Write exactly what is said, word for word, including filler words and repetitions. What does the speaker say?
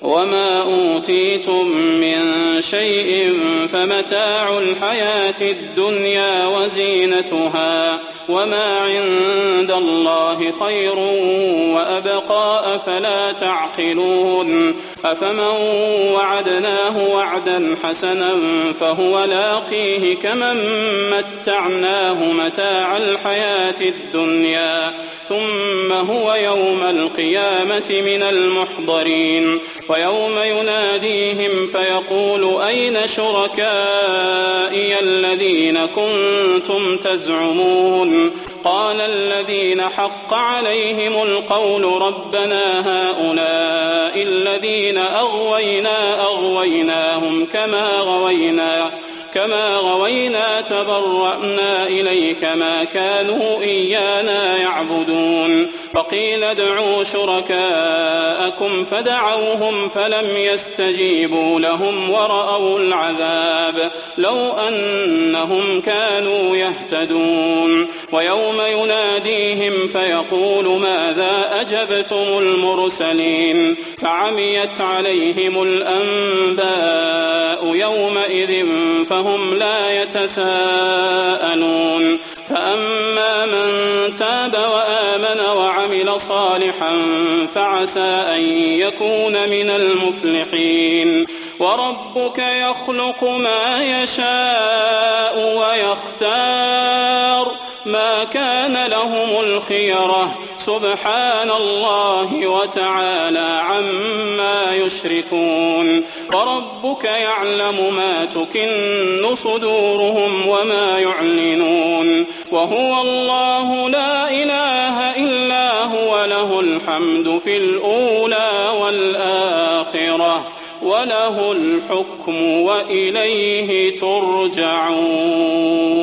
وما أوتيتم من شيء فمتاع الحياة الدنيا وزينتها وما عند الله خير وأبقى أفلا تعقلون أفمن وعدناه وعدا حسنا فهو لاقيه كمن متعناه متاع الحياة الدنيا ثم هو يوم القيامة من المحضرين ويوم يناديهم فيقول أين شركائي الذين كنتم تزعمون قال الذين حق عليهم القول ربنا هؤلاء الذين أغوينا أغويناهم كما غوينا كما غوينا تبرأنا إليك ما كانوا إيانا يعبدون فقيل ادعوا شركاءكم فدعوهم فلم يستجيبوا لهم ورأوا العذاب لو أنهم كانوا يهتدون ويوم يناديهم فيقول ماذا أجبتم المرسلين فعميت عليهم الأنباء يومئذ فهم لا يتساءلون فأما من تاب وآمن وعمل صالحا فعسى أن يكون من المفلحين وربك يخلق ما يشاء ويختار ما كان لهم الخيرة سبحان الله وتعالى عما يشركون وربك يعلم ما تكن صدورهم وما يعلنون وهو الله لا إله إلا هو له الحمد في الأولى والآخرة وله الحكم وإليه ترجعون.